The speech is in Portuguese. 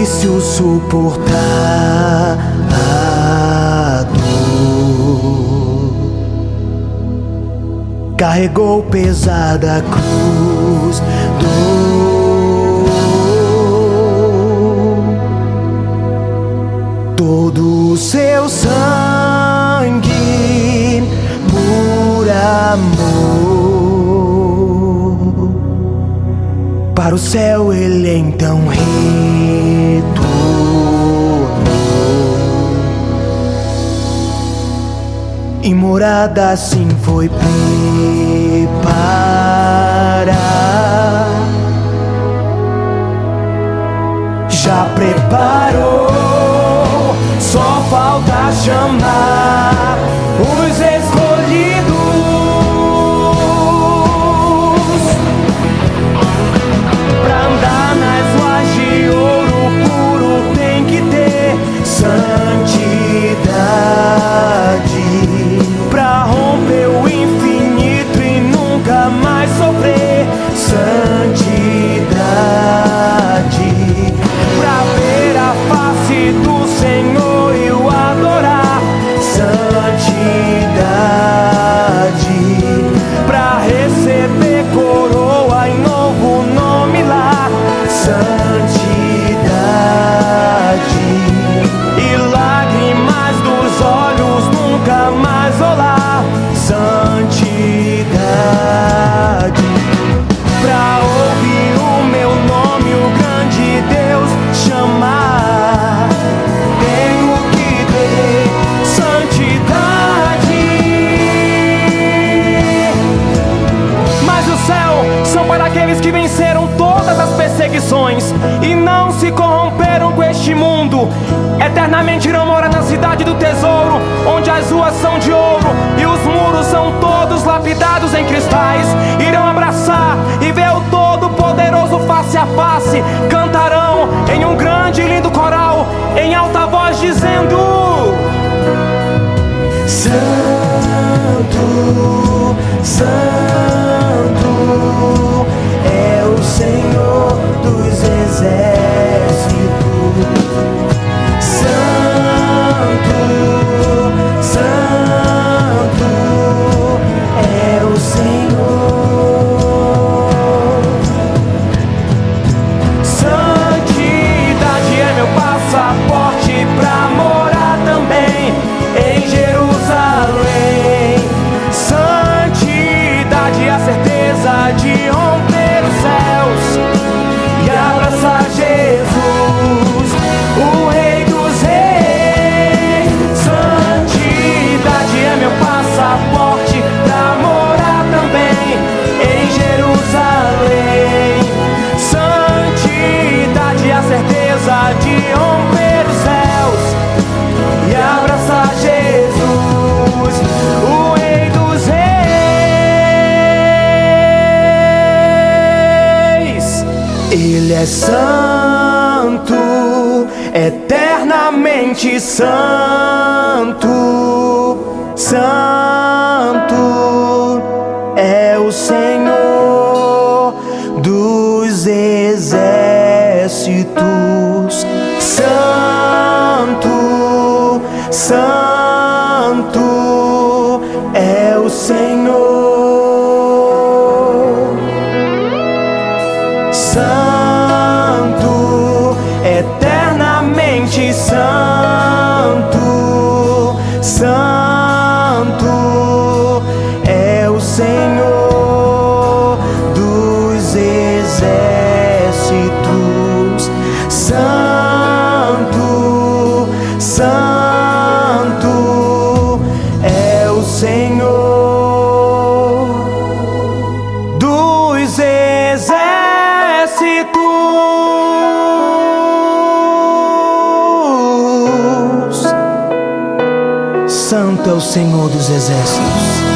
difícil suportar a dor, carregou pesada cruz todo o seu sangue por amor. Para o céu ele então retornou, e morada assim foi preparar. Já preparou, só falta chamar os escolhidos. Pra andar nas ruas de ouro puro tem que ter santidade. Pra romper o infinito e nunca mais sofrer, santidade. Pra ver a face do Senhor e o adorar, santidade. Pra receber coroa em novo nome lá, santidade. E lágrimas dos olhos nunca mais rolar, santidade. Pra ouvir o meu nome, o grande Deus chamar, tenho que ter santidade. Mas o céu são para aqueles que venceram todas as perseguições e não se corromperam com este mundo. Eternamente irão morar na cidade do tesouro, onde as ruas são de ouro e os muros são todos lapidados em cristais. Irão abraçar e ver o Todo-Poderoso face a face. Cantarão em um grande e lindo coral, em alta voz dizendo: Santo, Santo é o Senhor dos exércitos. Santo, Santo é o Senhor. Santidade é meu passaporte pra morar também em Jerusalém. Santidade é a certeza de romper os céus e abraçar Jesus, o Rei dos Reis. Santidade é meu passaporte pra morar também em Jerusalém. Santidade é a certeza de romper os céus e abraçar Jesus, o Rei dos Reis. Ele é santo, eternamente santo. Santo é o Senhor dos exércitos. Santo, Santo é o Senhor. Santo, eternamente santo. Santo é o Senhor dos exércitos. Santo, Santo é o Senhor dos exércitos. Santo é o Senhor dos exércitos.